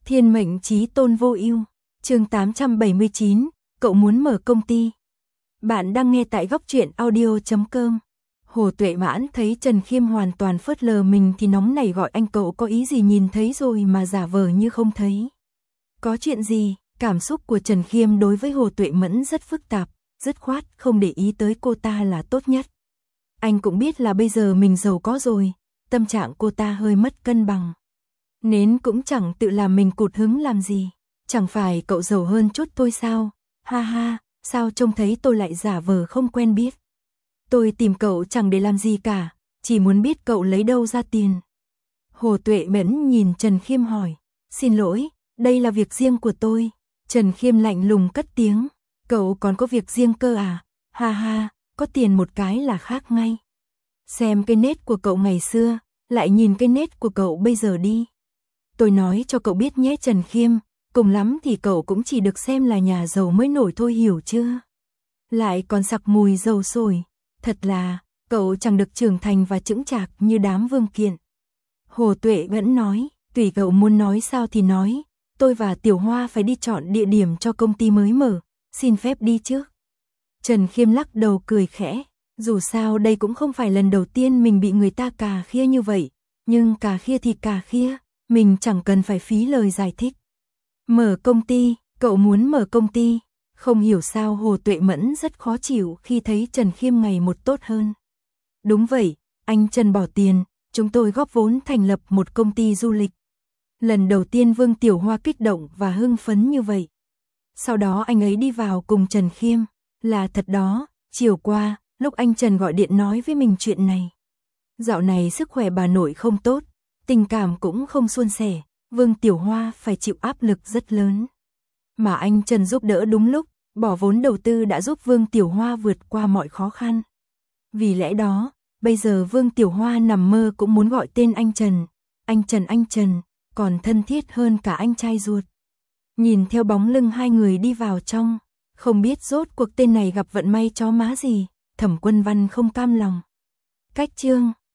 Thiên mệnh chí tôn vô ưu. Chương 879, cậu muốn mở công ty. Bạn đang nghe tại góc truyện audio.com. Hồ Tuệ Mãn thấy Trần Khiêm hoàn toàn phớt lờ mình thì nóng nảy gọi anh, cậu có ý gì nhìn thấy rồi mà giả vờ như không thấy. Có chuyện gì? Cảm xúc của Trần Khiêm đối với Hồ Tuệ Mẫn rất phức tạp, dứt khoát không để ý tới cô ta là tốt nhất. Anh cũng biết là bây giờ mình giàu có rồi, tâm trạng cô ta hơi mất cân bằng. Nến cũng chẳng tự làm mình cụt hứng làm gì, chẳng phải cậu giàu hơn chút thôi sao? Ha ha, sao trông thấy tôi lại giả vờ không quen biết. Tôi tìm cậu chẳng để làm gì cả, chỉ muốn biết cậu lấy đâu ra tiền. Hồ Tuệ Mẫn nhìn Trần Khiêm hỏi, xin lỗi, đây là việc riêng của tôi. Trần Khiêm lạnh lùng cất tiếng, cậu còn có việc riêng cơ à? Ha ha, có tiền một cái là khác ngay. Xem cái nết của cậu ngày xưa, lại nhìn cái nết của cậu bây giờ đi. Tôi nói cho cậu biết nhé Trần Khiêm, cùng lắm thì cậu cũng chỉ được xem là nhà giàu mới nổi thôi, hiểu chưa? Lại còn sặc mùi dầu sôi, thật là, cậu chẳng được trưởng thành và chững chạc như đám vương kiện. Hồ Tuệ vẫn nói, tùy cậu muốn nói sao thì nói, tôi và Tiểu Hoa phải đi chọn địa điểm cho công ty mới mở, xin phép đi trước. Trần Khiêm lắc đầu cười khẽ, dù sao đây cũng không phải lần đầu tiên mình bị người ta cà khịa như vậy, nhưng cà khịa thì cà khịa, mình chẳng cần phải phí lời giải thích. Mở công ty, cậu muốn mở công ty, không hiểu sao Hồ Tuệ Mẫn rất khó chịu khi thấy Trần Khiêm ngày một tốt hơn. Đúng vậy, anh Trần bỏ tiền, chúng tôi góp vốn thành lập một công ty du lịch. Lần đầu tiên Vương Tiểu Hoa kích động và hưng phấn như vậy. Sau đó anh ấy đi vào cùng Trần Khiêm, là thật đó, chiều qua, lúc anh Trần gọi điện nói với mình chuyện này. Dạo này sức khỏe bà nội không tốt, tình cảm cũng không suôn sẻ, Vương Tiểu Hoa phải chịu áp lực rất lớn. Mà anh Trần giúp đỡ đúng lúc, bỏ vốn đầu tư đã giúp Vương Tiểu Hoa vượt qua mọi khó khăn. Vì lẽ đó, bây giờ Vương Tiểu Hoa nằm mơ cũng muốn gọi tên anh Trần, còn thân thiết hơn cả anh trai ruột. Nhìn theo bóng lưng hai người đi vào trong, không biết rốt cuộc tên này gặp vận may chó má gì, Thẩm Quân Văn không cam lòng. Cách chương